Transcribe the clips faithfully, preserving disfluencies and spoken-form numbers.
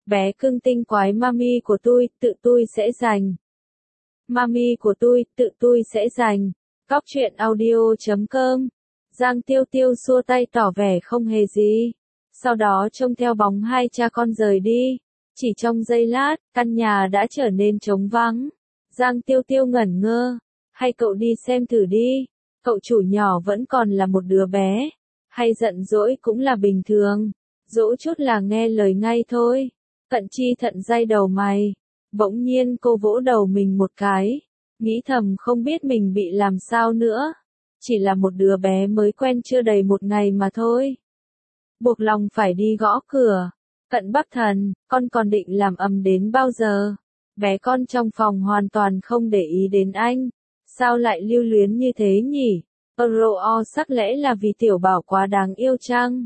bé cưng tinh quái mami của tôi, tự tôi sẽ giành. Mami của tôi, tự tôi sẽ giành. Cóc truyện audio chấm com. Giang Tiêu Tiêu xua tay tỏ vẻ không hề gì. Sau đó trông theo bóng hai cha con rời đi. Chỉ trong giây lát, căn nhà đã trở nên trống vắng. Giang Tiêu Tiêu ngẩn ngơ. Hay cậu đi xem thử đi. Cậu chủ nhỏ vẫn còn là một đứa bé. Hay giận dỗi cũng là bình thường. Dỗ chút là nghe lời ngay thôi. Cận Chi thận day đầu mày. Bỗng nhiên cô vỗ đầu mình một cái. Nghĩ thầm không biết mình bị làm sao nữa. Chỉ là một đứa bé mới quen chưa đầy một ngày mà thôi. Buộc lòng phải đi gõ cửa. Cận Bắc Thần, con còn định làm ầm đến bao giờ? Bé con trong phòng hoàn toàn không để ý đến anh. Sao lại lưu luyến như thế nhỉ? Ro sắc lẽ là vì tiểu bảo quá đáng yêu chăng?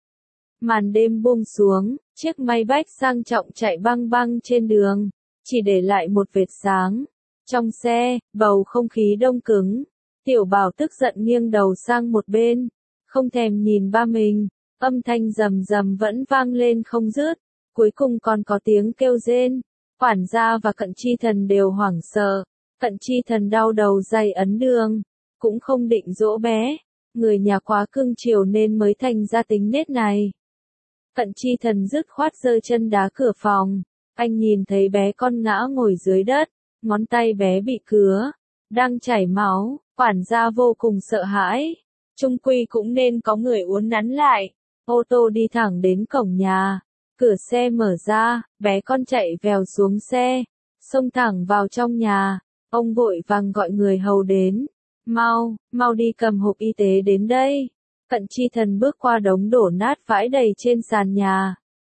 Màn đêm buông xuống, chiếc máy bách sang trọng chạy băng băng trên đường, chỉ để lại một vệt sáng. Trong xe, bầu không khí đông cứng. Tiểu bảo tức giận nghiêng đầu sang một bên, không thèm nhìn ba mình. Âm thanh rầm rầm vẫn vang lên không dứt. Cuối cùng còn có tiếng kêu rên. Quản gia và Cận Chi Thần đều hoảng sợ. Cận Chi Thần đau đầu day ấn đường. Cũng không định dỗ bé. Người nhà quá cưng chiều nên mới thành ra tính nết này. Cận Chi Thần dứt khoát giơ chân đá cửa phòng. Anh nhìn thấy bé con ngã ngồi dưới đất. Ngón tay bé bị cứa. Đang chảy máu. Quản gia vô cùng sợ hãi. Chung quy cũng nên có người uốn nắn lại. Ô tô đi thẳng đến cổng nhà. Cửa xe mở ra, bé con chạy vèo xuống xe. Xông thẳng vào trong nhà. Ông vội vàng gọi người hầu đến. Mau, mau đi cầm hộp y tế đến đây. Cận Chi Thần bước qua đống đổ nát vãi đầy trên sàn nhà.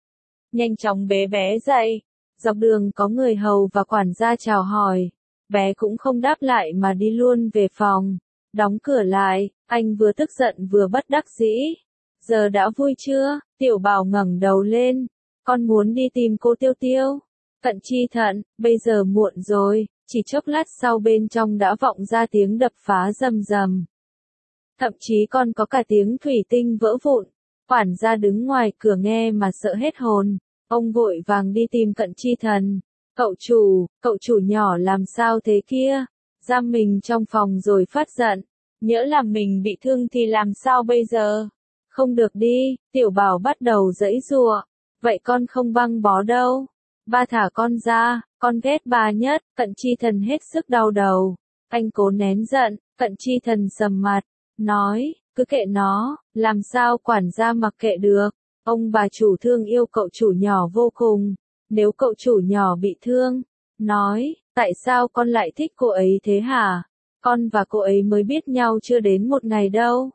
Nhanh chóng bế bé dậy. Dọc đường có người hầu và quản gia chào hỏi. Bé cũng không đáp lại mà đi luôn về phòng. Đóng cửa lại, anh vừa tức giận vừa bất đắc dĩ. Giờ đã vui chưa? Tiểu bảo ngẩng đầu lên. Con muốn đi tìm cô Tiêu Tiêu. Cận Chi Thận, bây giờ muộn rồi. Chỉ chốc lát sau bên trong đã vọng ra tiếng đập phá rầm rầm. Thậm chí còn có cả tiếng thủy tinh vỡ vụn. Quản gia đứng ngoài cửa nghe mà sợ hết hồn. Ông vội vàng đi tìm Cận Chi Thần. Cậu chủ, cậu chủ nhỏ làm sao thế kia? Giam mình trong phòng rồi phát giận. Nhỡ làm mình bị thương thì làm sao bây giờ? Không được đi, tiểu bảo bắt đầu giãy giụa. Vậy con không băng bó đâu. Ba thả con ra, con ghét bà nhất. Cận Chi Thần hết sức đau đầu. Anh cố nén giận, Cận Chi Thần sầm mặt. Nói, cứ kệ nó, làm sao quản gia mặc kệ được. Ông bà chủ thương yêu cậu chủ nhỏ vô cùng. Nếu cậu chủ nhỏ bị thương, nói, tại sao con lại thích cô ấy thế hả? Con và cô ấy mới biết nhau chưa đến một ngày đâu.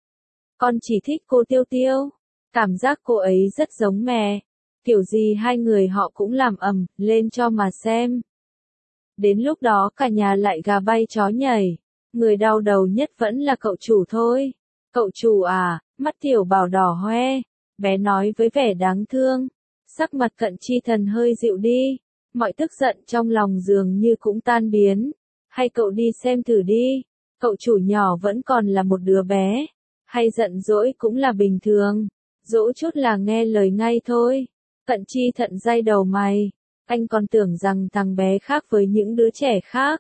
Con chỉ thích cô Tiêu Tiêu. Cảm giác cô ấy rất giống mẹ. Kiểu gì hai người họ cũng làm ầm lên cho mà xem. Đến lúc đó cả nhà lại gà bay chó nhảy. Người đau đầu nhất vẫn là cậu chủ thôi. Cậu chủ à, mắt tiểu bảo đỏ hoe. Bé nói với vẻ đáng thương. Sắc mặt Cận Chi Thần hơi dịu đi. Mọi tức giận trong lòng dường như cũng tan biến. Hay cậu đi xem thử đi. Cậu chủ nhỏ vẫn còn là một đứa bé. Hay giận dỗi cũng là bình thường. Dỗ chút là nghe lời ngay thôi. Cận Chi Thận day đầu mày. Anh còn tưởng rằng thằng bé khác với những đứa trẻ khác.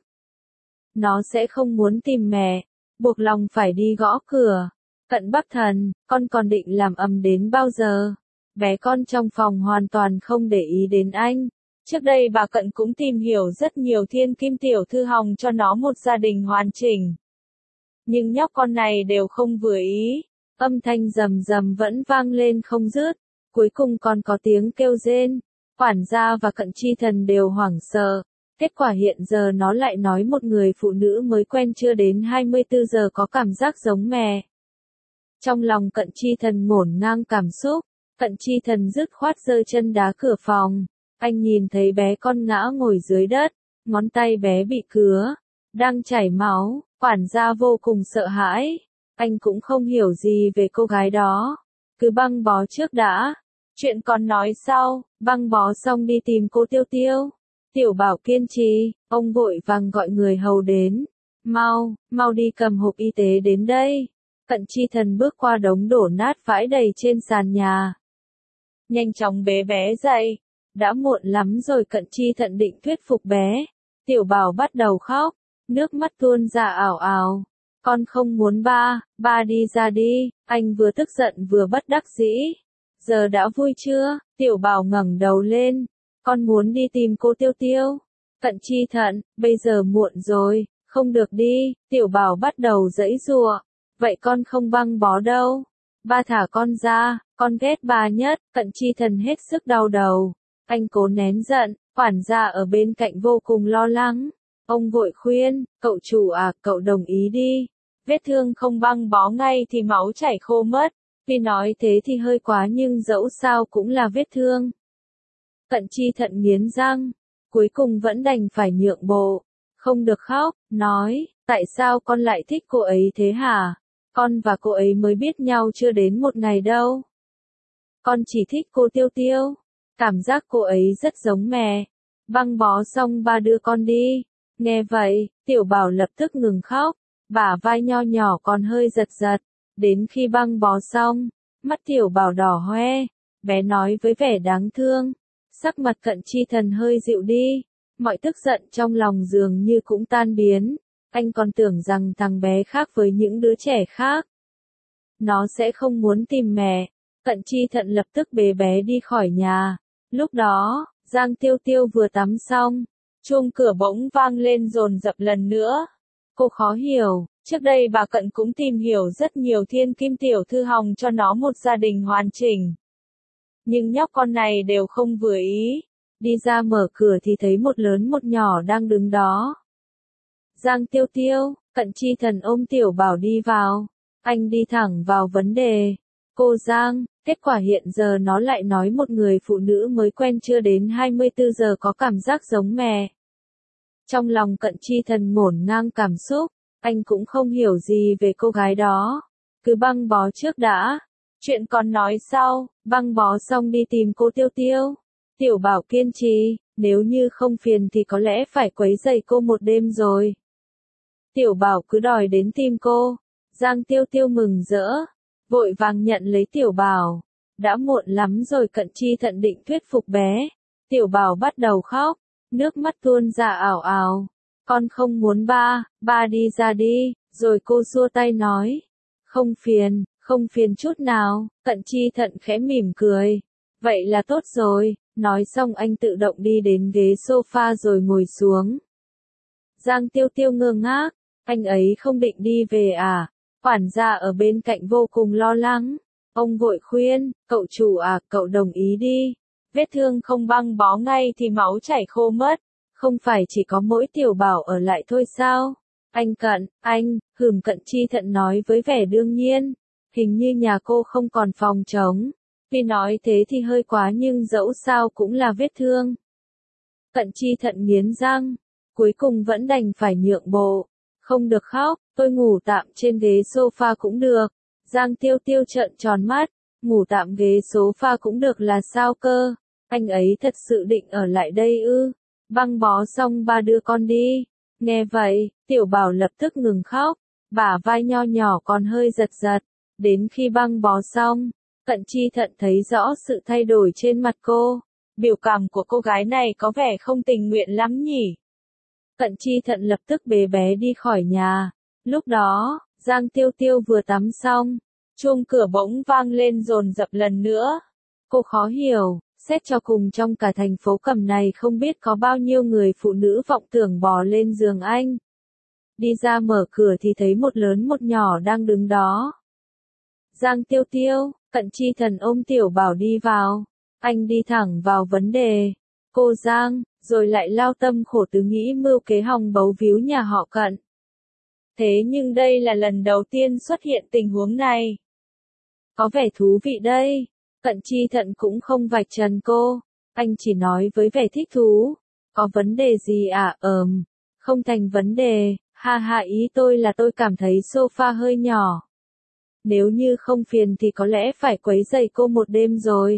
Nó sẽ không muốn tìm mẹ. Buộc lòng phải đi gõ cửa. Cận Bắc Thần, con còn định làm ầm đến bao giờ? Bé con trong phòng hoàn toàn không để ý đến anh. Trước đây bà Cận cũng tìm hiểu rất nhiều thiên kim tiểu thư hòng cho nó một gia đình hoàn chỉnh. Nhưng nhóc con này đều không vừa ý. Âm thanh rầm rầm vẫn vang lên không dứt. Cuối cùng còn có tiếng kêu rên. Quản gia và Cận Chi Thần đều hoảng sợ. Kết quả hiện giờ nó lại nói một người phụ nữ mới quen chưa đến hai mươi tư giờ có cảm giác giống mẹ. Trong lòng Cận Chi Thần ngổn ngang cảm xúc. Cận Chi Thần dứt khoát giơ chân đá cửa phòng. Anh nhìn thấy bé con ngã ngồi dưới đất. Ngón tay bé bị cứa. Đang chảy máu. Quản gia vô cùng sợ hãi. Anh cũng không hiểu gì về cô gái đó. Cứ băng bó trước đã. Chuyện còn nói sau. Băng bó xong đi tìm cô Tiêu Tiêu. Tiểu bảo kiên trì. Ông vội vàng gọi người hầu đến. Mau, mau đi cầm hộp y tế đến đây. Cận Chi Thần bước qua đống đổ nát vãi đầy trên sàn nhà. Nhanh chóng bế bé dậy. Đã muộn lắm rồi. Cận Chi Thận định thuyết phục bé. Tiểu Bảo bắt đầu khóc, nước mắt tuôn ra ảo ảo. Con không muốn ba, ba đi ra đi. Anh vừa tức giận vừa bất đắc dĩ. Giờ đã vui chưa? Tiểu Bảo ngẩng đầu lên. Con muốn đi tìm cô Tiêu Tiêu. Cận Chi Thận, bây giờ muộn rồi, không được đi. Tiểu Bảo bắt đầu giãy giụa. Vậy con không băng bó đâu. Ba thả con ra, con ghét ba nhất. Cận Chi Thận hết sức đau đầu. Anh cố nén giận, quản gia ở bên cạnh vô cùng lo lắng. Ông vội khuyên, cậu chủ à, cậu đồng ý đi. Vết thương không băng bó ngay thì máu chảy khô mất. Vì nói thế thì hơi quá nhưng dẫu sao cũng là vết thương. Cận Chi Thận nghiến răng, cuối cùng vẫn đành phải nhượng bộ. Không được khóc, nói, tại sao con lại thích cô ấy thế hả? Con và cô ấy mới biết nhau chưa đến một ngày đâu. Con chỉ thích cô Tiêu Tiêu. Cảm giác cô ấy rất giống mẹ. Băng bó xong ba đưa con đi. Nghe vậy, Tiểu Bảo lập tức ngừng khóc. Bả vai nho nhỏ còn hơi giật giật. Đến khi băng bó xong, mắt Tiểu Bảo đỏ hoe. Bé nói với vẻ đáng thương. Sắc mặt Cận Chi Thận hơi dịu đi. Mọi tức giận trong lòng dường như cũng tan biến. Anh còn tưởng rằng thằng bé khác với những đứa trẻ khác. Nó sẽ không muốn tìm mẹ. Cận Chi Thận lập tức bế bé đi khỏi nhà. Lúc đó, Giang Tiêu Tiêu vừa tắm xong. Chuông cửa bỗng vang lên dồn dập lần nữa. Cô khó hiểu, trước đây bà Cận cũng tìm hiểu rất nhiều thiên kim tiểu thư hòng cho nó một gia đình hoàn chỉnh. Nhưng nhóc con này đều không vừa ý. Đi ra mở cửa thì thấy một lớn một nhỏ đang đứng đó. Giang Tiêu Tiêu, Cận Chi Thận ôm Tiểu Bảo đi vào. Anh đi thẳng vào vấn đề. Cô Giang, kết quả hiện giờ nó lại nói một người phụ nữ mới quen chưa đến hai mươi tư giờ có cảm giác giống mẹ. Trong lòng Cận Chi Thận ngổn ngang cảm xúc, anh cũng không hiểu gì về cô gái đó. Cứ băng bó trước đã. Chuyện còn nói sau, băng bó xong đi tìm cô Tiêu Tiêu. Tiểu Bảo kiên trì, nếu như không phiền thì có lẽ phải quấy rầy cô một đêm rồi. Tiểu Bảo cứ đòi đến tìm cô. Giang Tiêu Tiêu mừng rỡ, vội vàng nhận lấy Tiểu Bảo. Đã muộn lắm rồi. Cận Chi Thận định thuyết phục bé. Tiểu Bảo bắt đầu khóc, nước mắt tuôn ra ảo ảo. Con không muốn ba, ba đi ra đi. Rồi cô xua tay nói. Không phiền, không phiền chút nào. Cận Chi Thận khẽ mỉm cười. Vậy là tốt rồi. Nói xong anh tự động đi đến ghế sofa rồi ngồi xuống. Giang Tiêu Tiêu ngơ ngác. Anh ấy không định đi về à? Quản gia ở bên cạnh vô cùng lo lắng. Ông vội khuyên, cậu chủ à, cậu đồng ý đi. Vết thương không băng bó ngay thì máu chảy khô mất. Không phải chỉ có mỗi Tiểu Bảo ở lại thôi sao? Anh Cận, anh, hừm. Cận Chi Thận nói với vẻ đương nhiên. Hình như nhà cô không còn phòng trống. Vì nói thế thì hơi quá nhưng dẫu sao cũng là vết thương. Cận Chi Thận nghiến răng. Cuối cùng vẫn đành phải nhượng bộ. Không được khóc, tôi ngủ tạm trên ghế sofa cũng được. Giang Tiêu Tiêu trợn tròn mắt. Ngủ tạm ghế sofa cũng được là sao cơ? Anh ấy thật sự định ở lại đây ư? Băng bó xong ba đưa con đi. Nghe vậy, Tiểu Bảo lập tức ngừng khóc. Bả vai nho nhỏ còn hơi giật giật. Đến khi băng bó xong, Cận Chi Thận thấy rõ sự thay đổi trên mặt cô. Biểu cảm của cô gái này có vẻ không tình nguyện lắm nhỉ. Cận Chi Thận lập tức bế bé đi khỏi nhà. Lúc đó, Giang Tiêu Tiêu vừa tắm xong. Chuông cửa bỗng vang lên dồn dập lần nữa. Cô khó hiểu, xét cho cùng trong cả thành phố Cẩm này không biết có bao nhiêu người phụ nữ vọng tưởng bò lên giường anh. Đi ra mở cửa thì thấy một lớn một nhỏ đang đứng đó. Giang Tiêu Tiêu, Cận Chi Thận ôm Tiểu Bảo đi vào. Anh đi thẳng vào vấn đề. Cô Giang, rồi lại lao tâm khổ tứ nghĩ mưu kế hòng bấu víu nhà họ Cận. Thế nhưng đây là lần đầu tiên xuất hiện tình huống này. Có vẻ thú vị đây. Cận Chi Thận cũng không vạch trần cô. Anh chỉ nói với vẻ thích thú. Có vấn đề gì à? Ờm, không thành vấn đề. Ha ha, ý tôi là tôi cảm thấy sofa hơi nhỏ. Nếu như không phiền thì có lẽ phải quấy rầy cô một đêm rồi.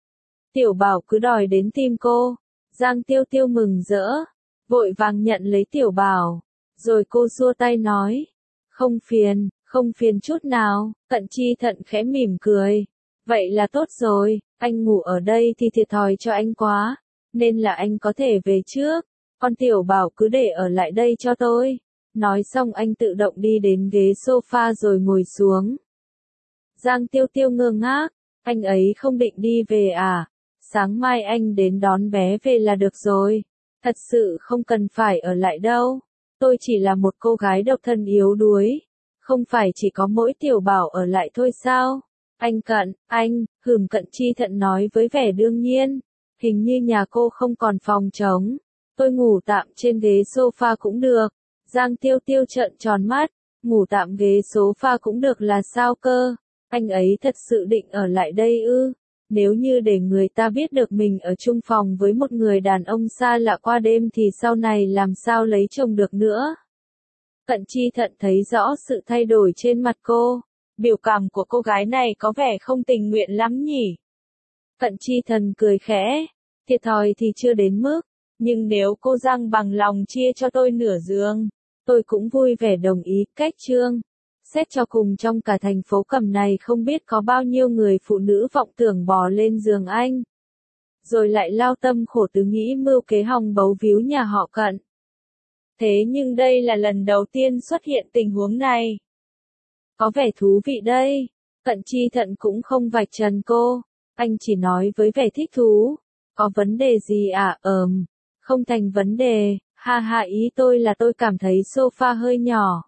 Tiểu Bảo cứ đòi đến tìm cô. Giang Tiêu Tiêu mừng rỡ, vội vàng nhận lấy Tiểu Bảo. Rồi cô xua tay nói. Không phiền, không phiền chút nào. Cận Chi Thận khẽ mỉm cười. Vậy là tốt rồi, anh ngủ ở đây thì thiệt thòi cho anh quá, nên là anh có thể về trước, con Tiểu Bảo cứ để ở lại đây cho tôi. Nói xong anh tự động đi đến ghế sofa rồi ngồi xuống. Giang Tiêu Tiêu ngơ ngác, anh ấy không định đi về à? Sáng mai anh đến đón bé về là được rồi. Thật sự không cần phải ở lại đâu. Tôi chỉ là một cô gái độc thân yếu đuối. Không phải chỉ có mỗi Tiểu Bảo ở lại thôi sao? Anh Cận, anh, Hửm Cận Chi Thận nói với vẻ đương nhiên. Hình như nhà cô không còn phòng trống. Tôi ngủ tạm trên ghế sofa cũng được. Giang Tiêu Tiêu trợn tròn mắt. Ngủ tạm ghế sofa cũng được là sao cơ? Anh ấy thật sự định ở lại đây ư? Nếu như để người ta biết được mình ở chung phòng với một người đàn ông xa lạ qua đêm thì sau này làm sao lấy chồng được nữa? Cận Chi Thận thấy rõ sự thay đổi trên mặt cô. Biểu cảm của cô gái này có vẻ không tình nguyện lắm nhỉ? Cận Chi Thần cười khẽ. Thiệt thòi thì chưa đến mức. Nhưng nếu cô Giang bằng lòng chia cho tôi nửa giường, tôi cũng vui vẻ đồng ý. Cách Trương. Xét cho cùng trong cả thành phố Cẩm này không biết có bao nhiêu người phụ nữ vọng tưởng bò lên giường anh. Rồi lại lao tâm khổ tứ nghĩ mưu kế hòng bấu víu nhà họ Cận. Thế nhưng đây là lần đầu tiên xuất hiện tình huống này. Có vẻ thú vị đây. Cận Chi Thận cũng không vạch trần cô. Anh chỉ nói với vẻ thích thú. Có vấn đề gì à? Ờm, không thành vấn đề. Ha ha, ý tôi là tôi cảm thấy sofa hơi nhỏ.